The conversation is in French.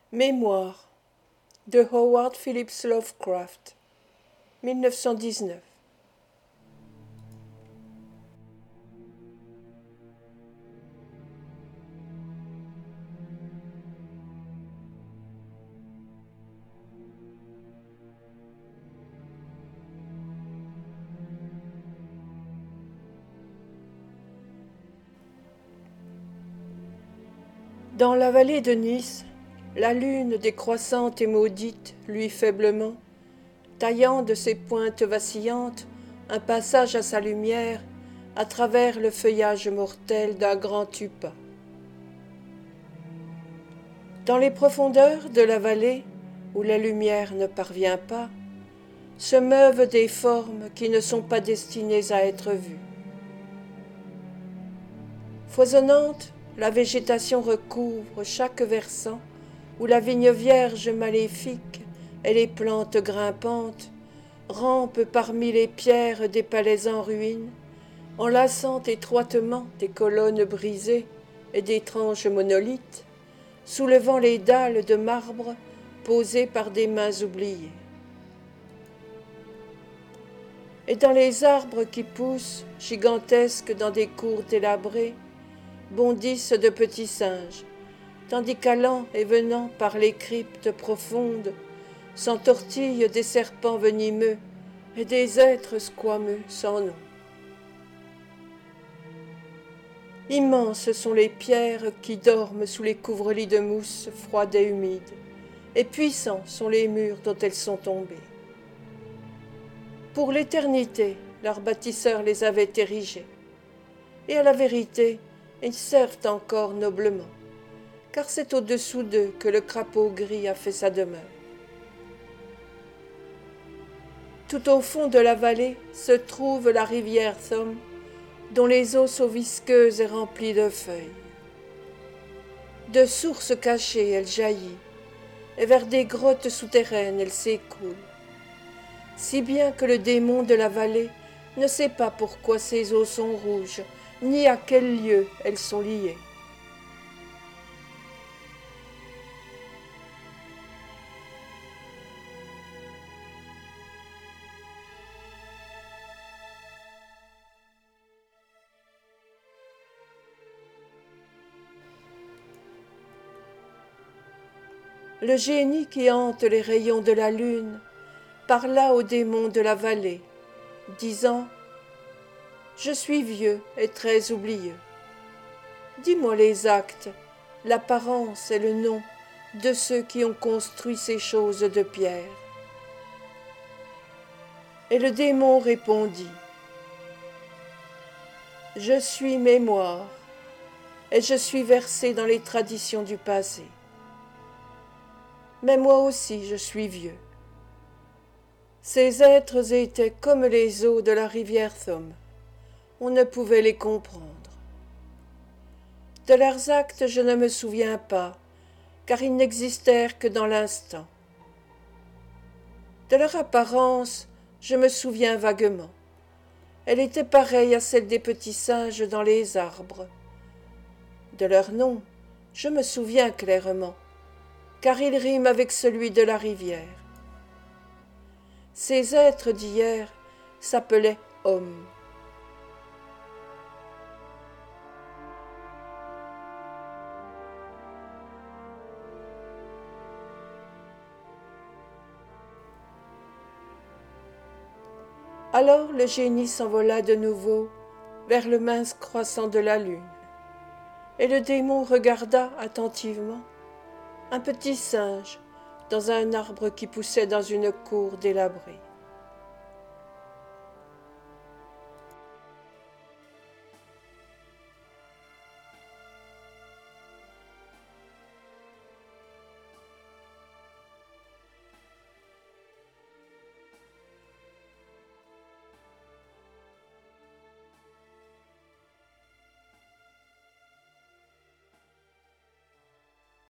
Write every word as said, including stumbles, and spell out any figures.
Mémoire de Howard Phillips Lovecraft, mille neuf cent dix-neuf. Dans la vallée de Nice, la lune décroissante et maudite luit faiblement, taillant de ses pointes vacillantes un passage à sa lumière à travers le feuillage mortel d'un grand tupa. Dans les profondeurs de la vallée, où la lumière ne parvient pas, se meuvent des formes qui ne sont pas destinées à être vues. Foisonnante, la végétation recouvre chaque versant où la vigne vierge maléfique et les plantes grimpantes rampent parmi les pierres des palais en ruine, enlaçant étroitement des colonnes brisées et d'étranges monolithes, soulevant les dalles de marbre posées par des mains oubliées. Et dans les arbres qui poussent, gigantesques dans des cours délabrées, bondissent de petits singes, tandis qu'allant et venant par les cryptes profondes, s'entortillent des serpents venimeux et des êtres squameux sans nom. Immenses sont les pierres qui dorment sous les couvre-lits de mousse froide et humide, et puissants sont les murs dont elles sont tombées. Pour l'éternité, leurs bâtisseurs les avaient érigés, et à la vérité, ils servent encore noblement, car c'est au-dessous d'eux que le crapaud gris a fait sa demeure. Tout au fond de la vallée se trouve la rivière Somme, dont les eaux sont visqueuses et remplies de feuilles. De sources cachées, elle jaillit, et vers des grottes souterraines elle s'écoule, si bien que le démon de la vallée ne sait pas pourquoi ses eaux sont rouges, ni à quel lieu elles sont liées. Le génie qui hante les rayons de la lune parla au démon de la vallée, disant « Je suis vieux et très oublieux. Dis-moi les actes, l'apparence et le nom de ceux qui ont construit ces choses de pierre. » Et le démon répondit « Je suis mémoire, et je suis versé dans les traditions du passé. Mais moi aussi je suis vieux. Ces êtres étaient comme les eaux de la rivière Somme. On ne pouvait les comprendre. De leurs actes je ne me souviens pas, car ils n'existèrent que dans l'instant. De leur apparence, je me souviens vaguement. Elle était pareille à celle des petits singes dans les arbres. De leur nom, je me souviens clairement, car il rime avec celui de la rivière. Ces êtres d'hier s'appelaient hommes. Alors le génie s'envola de nouveau vers le mince croissant de la lune, et le démon regarda attentivement un petit singe dans un arbre qui poussait dans une cour délabrée.